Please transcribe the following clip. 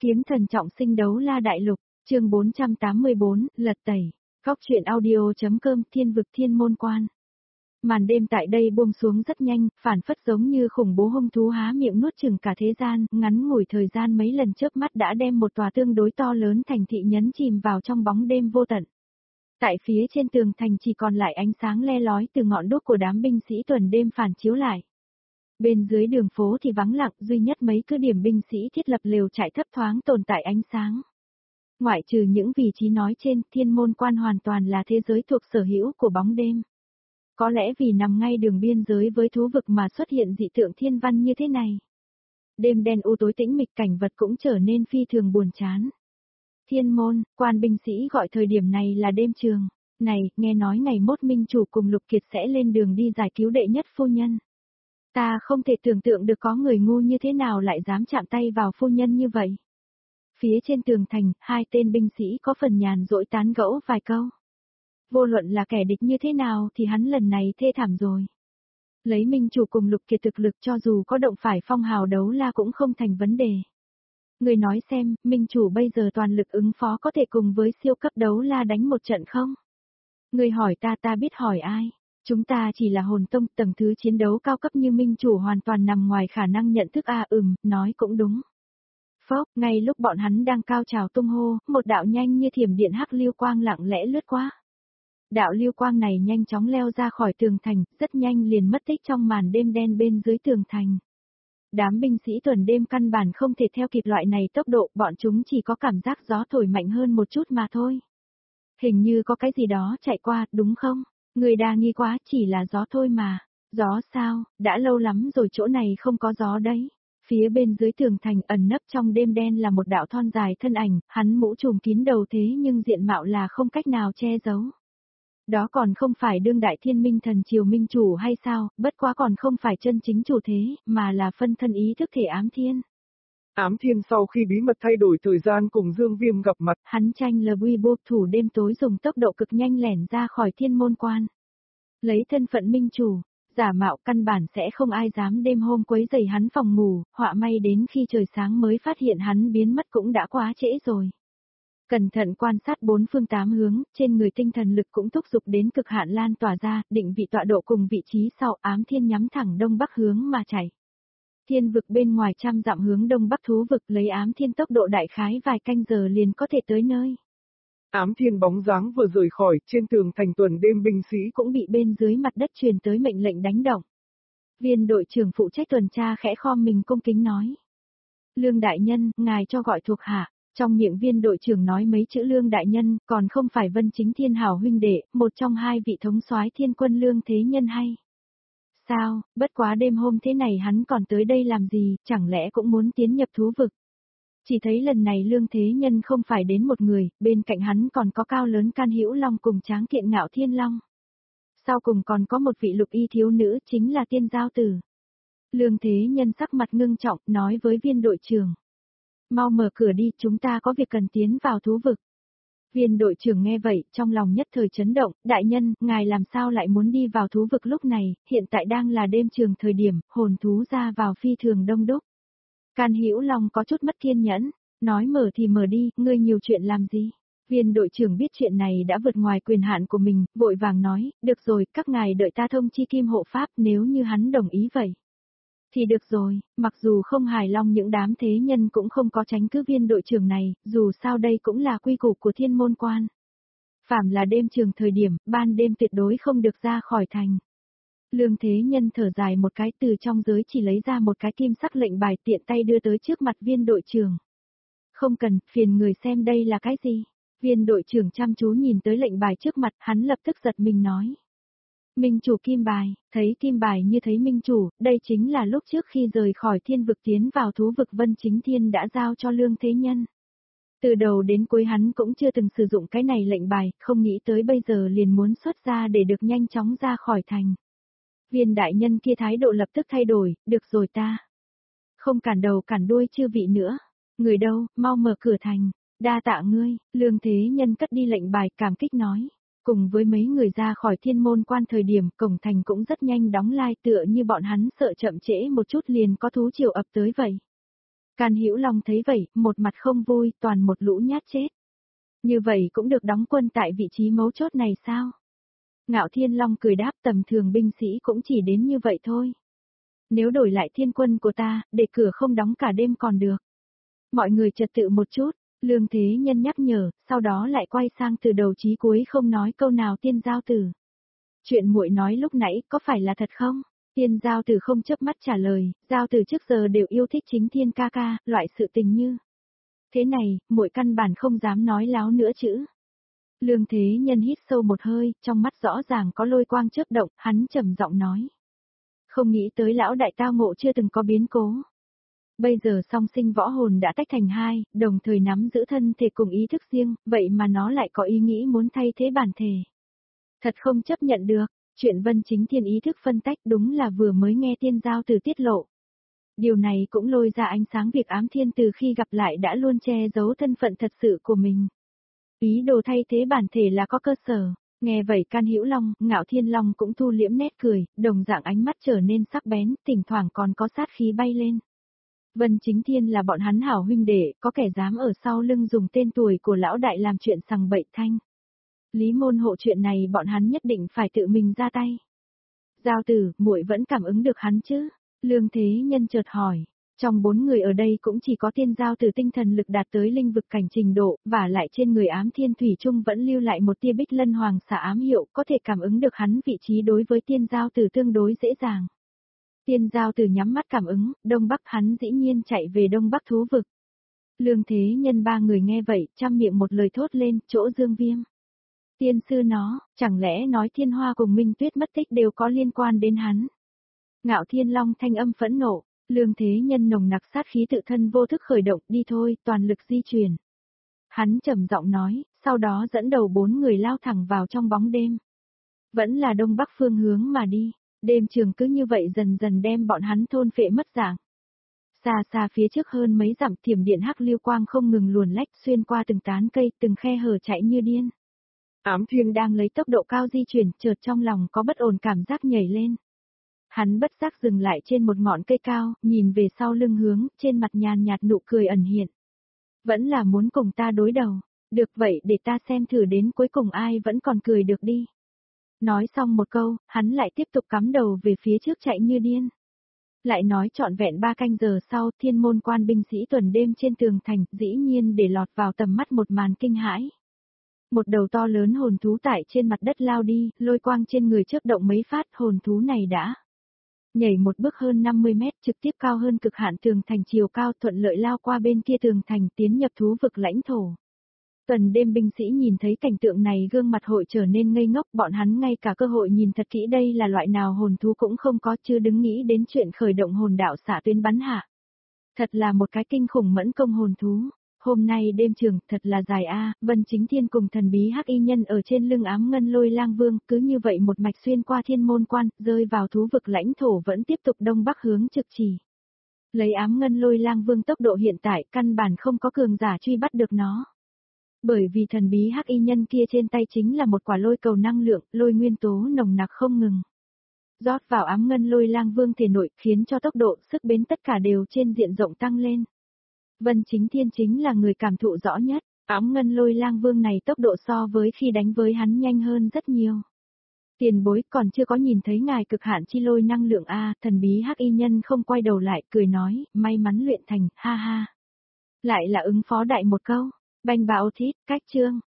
Kiếm thần trọng sinh đấu la đại lục, chương 484, lật tẩy, góc truyện audio.com thiên vực thiên môn quan. Màn đêm tại đây buông xuống rất nhanh, phản phất giống như khủng bố hung thú há miệng nuốt chửng cả thế gian, ngắn ngủi thời gian mấy lần chớp mắt đã đem một tòa tương đối to lớn thành thị nhấn chìm vào trong bóng đêm vô tận. Tại phía trên tường thành chỉ còn lại ánh sáng le lói từ ngọn đuốc của đám binh sĩ tuần đêm phản chiếu lại. Bên dưới đường phố thì vắng lặng, duy nhất mấy cứ điểm binh sĩ thiết lập lều trại thấp thoáng tồn tại ánh sáng. Ngoại trừ những vị trí nói trên, thiên môn quan hoàn toàn là thế giới thuộc sở hữu của bóng đêm. Có lẽ vì nằm ngay đường biên giới với thú vực mà xuất hiện dị tượng thiên văn như thế này. Đêm đen u tối tĩnh mịch, cảnh vật cũng trở nên phi thường buồn chán. Thiên môn, quan binh sĩ gọi thời điểm này là đêm trường. Này, nghe nói ngày mốt minh chủ cùng Lục Kiệt sẽ lên đường đi giải cứu đệ nhất phu nhân. Ta không thể tưởng tượng được có người ngu như thế nào lại dám chạm tay vào phu nhân như vậy. Phía trên tường thành, hai tên binh sĩ có phần nhàn rỗi tán gẫu vài câu. Vô luận là kẻ địch như thế nào thì hắn lần này thê thảm rồi. Lấy minh chủ cùng Lục Kiệt thực lực cho dù có động phải phong hào đấu la cũng không thành vấn đề. Người nói xem, minh chủ bây giờ toàn lực ứng phó có thể cùng với siêu cấp đấu la đánh một trận không? Người hỏi ta biết hỏi ai? Chúng ta chỉ là hồn tông, tầng thứ chiến đấu cao cấp như minh chủ hoàn toàn nằm ngoài khả năng nhận thức nói cũng đúng. Phốc, ngay lúc bọn hắn đang cao trào tung hô, một đạo nhanh như thiểm điện hắc lưu quang lặng lẽ lướt qua. Đạo lưu quang này nhanh chóng leo ra khỏi tường thành, rất nhanh liền mất tích trong màn đêm đen bên dưới tường thành. Đám binh sĩ tuần đêm căn bản không thể theo kịp loại này tốc độ, bọn chúng chỉ có cảm giác gió thổi mạnh hơn một chút mà thôi. Hình như có cái gì đó chạy qua, đúng không? Người đa nghi quá, chỉ là gió thôi mà. Gió sao, đã lâu lắm rồi chỗ này không có gió đấy. Phía bên dưới tường thành ẩn nấp trong đêm đen là một đạo thon dài thân ảnh, hắn mũ trùm kín đầu thế nhưng diện mạo là không cách nào che giấu. Đó còn không phải đương đại thiên minh thần triều minh chủ hay sao, bất quá còn không phải chân chính chủ thế, mà là phân thân ý thức thể ám thiên. Ám thiên sau khi bí mật thay đổi thời gian cùng Dương Viêm gặp mặt, hắn tranh lờ buy buộc thủ đêm tối dùng tốc độ cực nhanh lẻn ra khỏi thiên môn quan. Lấy thân phận minh chủ, giả mạo căn bản sẽ không ai dám đêm hôm quấy rầy hắn phòng ngủ, họa may đến khi trời sáng mới phát hiện hắn biến mất cũng đã quá trễ rồi. Cẩn thận quan sát bốn phương tám hướng, trên người tinh thần lực cũng thúc giục đến cực hạn lan tỏa ra, định vị tọa độ cùng vị trí sau ám thiên nhắm thẳng đông bắc hướng mà chảy. Thiên vực bên ngoài 100 dặm hướng đông bắc thú vực lấy ám thiên tốc độ đại khái vài canh giờ liền có thể tới nơi. Ám thiên bóng dáng vừa rời khỏi, trên tường thành tuần đêm binh sĩ cũng bị bên dưới mặt đất truyền tới mệnh lệnh đánh động. Viên đội trưởng phụ trách tuần tra khẽ khom mình cung kính nói. Lương đại nhân, ngài cho gọi thuộc hạ. Trong miệng viên đội trưởng nói mấy chữ Lương đại nhân, còn không phải Vân Chính Thiên hảo huynh đệ, một trong hai vị thống soái thiên quân Lương Thế Nhân hay. Sao, bất quá đêm hôm thế này hắn còn tới đây làm gì, chẳng lẽ cũng muốn tiến nhập thú vực. Chỉ thấy lần này Lương Thế Nhân không phải đến một người, bên cạnh hắn còn có cao lớn Can Hữu Long cùng tráng kiện Ngạo Thiên Long. Sau cùng còn có một vị lục y thiếu nữ chính là Tiên Giao Tử. Lương Thế Nhân sắc mặt ngưng trọng nói với viên đội trưởng. Mau mở cửa đi, chúng ta có việc cần tiến vào thú vực. Viên đội trưởng nghe vậy, trong lòng nhất thời chấn động, đại nhân, ngài làm sao lại muốn đi vào thú vực lúc này, hiện tại đang là đêm trường thời điểm, hồn thú ra vào phi thường đông đúc. Can Hữu Long có chút mất kiên nhẫn, nói mở thì mở đi, ngươi nhiều chuyện làm gì? Viên đội trưởng biết chuyện này đã vượt ngoài quyền hạn của mình, vội vàng nói, được rồi, các ngài đợi ta thông chi Kim Hộ Pháp nếu như hắn đồng ý vậy. Thì được rồi, mặc dù không hài lòng những đám thế nhân cũng không có tránh cứ viên đội trưởng này, dù sao đây cũng là quy củ của thiên môn quan. Phạm là đêm trường thời điểm, ban đêm tuyệt đối không được ra khỏi thành. Lương Thế Nhân thở dài một cái từ trong giới chỉ lấy ra một cái kim sắc lệnh bài tiện tay đưa tới trước mặt viên đội trưởng. Không cần, phiền người xem đây là cái gì. Viên đội trưởng chăm chú nhìn tới lệnh bài trước mặt, hắn lập tức giật mình nói. Minh chủ kim bài, thấy kim bài như thấy minh chủ, đây chính là lúc trước khi rời khỏi thiên vực tiến vào thú vực Vân Chính Thiên đã giao cho Lương Thế Nhân. Từ đầu đến cuối hắn cũng chưa từng sử dụng cái này lệnh bài, không nghĩ tới bây giờ liền muốn xuất ra để được nhanh chóng ra khỏi thành. Viên đại nhân kia thái độ lập tức thay đổi, được rồi ta. Không cản đầu cản đuôi chư vị nữa. Người đâu, mau mở cửa thành, đa tạ ngươi, Lương Thế Nhân cất đi lệnh bài cảm kích nói. Cùng với mấy người ra khỏi thiên môn quan thời điểm, cổng thành cũng rất nhanh đóng lai tựa như bọn hắn sợ chậm trễ một chút liền có thú triều ập tới vậy. Can Hữu Long thấy vậy, một mặt không vui, toàn một lũ nhát chết. Như vậy cũng được đóng quân tại vị trí mấu chốt này sao? Ngạo Thiên Long cười đáp, tầm thường binh sĩ cũng chỉ đến như vậy thôi. Nếu đổi lại thiên quân của ta, để cửa không đóng cả đêm còn được. Mọi người trật tự một chút, Lương Thế Nhân nhắc nhở, sau đó lại quay sang từ đầu chí cuối không nói câu nào. Tiên Giao Tử. Chuyện muội nói lúc nãy có phải là thật không? Tiên Giao Tử không chớp mắt trả lời, Giao Tử trước giờ đều yêu thích Chính Thiên ca ca, loại sự tình như thế này, muội căn bản không dám nói láo nữa chứ. Lương Thế Nhân hít sâu một hơi, trong mắt rõ ràng có lôi quang chớp động, hắn trầm giọng nói. Không nghĩ tới lão đại tao ngộ chưa từng có biến cố. Bây giờ song sinh võ hồn đã tách thành hai, đồng thời nắm giữ thân thể cùng ý thức riêng, vậy mà nó lại có ý nghĩ muốn thay thế bản thể. Thật không chấp nhận được, chuyện Vân Chính Thiên ý thức phân tách đúng là vừa mới nghe Tiên Giao Tử tiết lộ. Điều này cũng lôi ra ánh sáng việc Ám Thiên từ khi gặp lại đã luôn che giấu thân phận thật sự của mình. Ý đồ thay thế bản thể là có cơ sở. Nghe vậy Can Hữu Long, Ngạo Thiên Long cũng thu liễm nét cười, đồng dạng ánh mắt trở nên sắc bén, thỉnh thoảng còn có sát khí bay lên. Vân Chính Thiên là bọn hắn hảo huynh đệ, có kẻ dám ở sau lưng dùng tên tuổi của lão đại làm chuyện sằng bậy thanh. Lý môn hộ chuyện này bọn hắn nhất định phải tự mình ra tay. Giao Tử, muội vẫn cảm ứng được hắn chứ? Lương Thế Nhân chợt hỏi. Trong 4 người ở đây cũng chỉ có Tiên Giao Tử tinh thần lực đạt tới linh vực cảnh trình độ, và lại trên người Ám Thiên Thủy Trung vẫn lưu lại một tia Bích Lân Hoàng xà ám hiệu, có thể cảm ứng được hắn vị trí đối với Tiên Giao Tử tương đối dễ dàng. Tiên Giao Tử nhắm mắt cảm ứng, Đông Bắc hắn dĩ nhiên chạy về Đông Bắc thú vực. Lương Thế Nhân 3 người nghe vậy, trăm miệng một lời thốt lên, chỗ Dương Viêm. Tiên sư nó, chẳng lẽ nói Thiên Hoa cùng Minh Tuyết mất tích đều có liên quan đến hắn? Ngạo Thiên Long thanh âm phẫn nộ. Lương Thế Nhân nồng nặc sát khí tự thân vô thức khởi động, đi thôi, toàn lực di chuyển. Hắn trầm giọng nói, sau đó dẫn đầu 4 người lao thẳng vào trong bóng đêm. Vẫn là đông bắc phương hướng mà đi, đêm trường cứ như vậy dần dần đem bọn hắn thôn phệ mất dạng. Xa xa phía trước hơn mấy dặm thiểm điện hắc lưu quang không ngừng luồn lách xuyên qua từng tán cây, từng khe hở chạy như điên. Ám Thiên đang lấy tốc độ cao di chuyển, chợt trong lòng có bất ổn cảm giác nhảy lên. Hắn bất giác dừng lại trên một ngọn cây cao, nhìn về sau lưng hướng, trên mặt nhàn nhạt nụ cười ẩn hiện. Vẫn là muốn cùng ta đối đầu, được vậy để ta xem thử đến cuối cùng ai vẫn còn cười được đi. Nói xong một câu, hắn lại tiếp tục cắm đầu về phía trước chạy như điên. Lại nói trọn vẹn 3 canh giờ sau, Thiên Môn Quan binh sĩ tuần đêm trên tường thành, dĩ nhiên để lọt vào tầm mắt một màn kinh hãi. Một đầu to lớn hồn thú tại trên mặt đất lao đi, lôi quang trên người chớp động mấy phát, hồn thú này đã nhảy một bước hơn 50 mét, trực tiếp cao hơn cực hạn tường thành chiều cao, thuận lợi lao qua bên kia tường thành, tiến nhập thú vực lãnh thổ. Tuần đêm binh sĩ nhìn thấy cảnh tượng này gương mặt hội trở nên ngây ngốc, bọn hắn ngay cả cơ hội nhìn thật kỹ đây là loại nào hồn thú cũng không có, chưa đứng nghĩ đến chuyện khởi động hồn đạo xạ tuyến bắn hạ. Thật là một cái kinh khủng mẫn công hồn thú. Hôm nay đêm trường thật là dài a, Vân Chính Thiên cùng thần bí hắc y nhân ở trên lưng Ám Ngân Lôi Lang Vương, cứ như vậy một mạch xuyên qua Thiên Môn Quan, rơi vào thú vực lãnh thổ vẫn tiếp tục đông bắc hướng trực chỉ. Lấy Ám Ngân Lôi Lang Vương tốc độ hiện tại, căn bản không có cường giả truy bắt được nó. Bởi vì thần bí hắc y nhân kia trên tay chính là một quả lôi cầu năng lượng, lôi nguyên tố nồng nặc không ngừng rót vào Ám Ngân Lôi Lang Vương thể nội, khiến cho tốc độ, sức bén tất cả đều trên diện rộng tăng lên. Vân Chính Thiên chính là người cảm thụ rõ nhất, Ám Ngân Lôi Lang Vương này tốc độ so với khi đánh với hắn nhanh hơn rất nhiều. Tiền bối còn chưa có nhìn thấy ngài cực hạn chi lôi năng lượng a, thần bí hắc y nhân không quay đầu lại, cười nói, may mắn luyện thành, ha ha. Lại là ứng phó đại một câu, banh bạo thít, cách chương.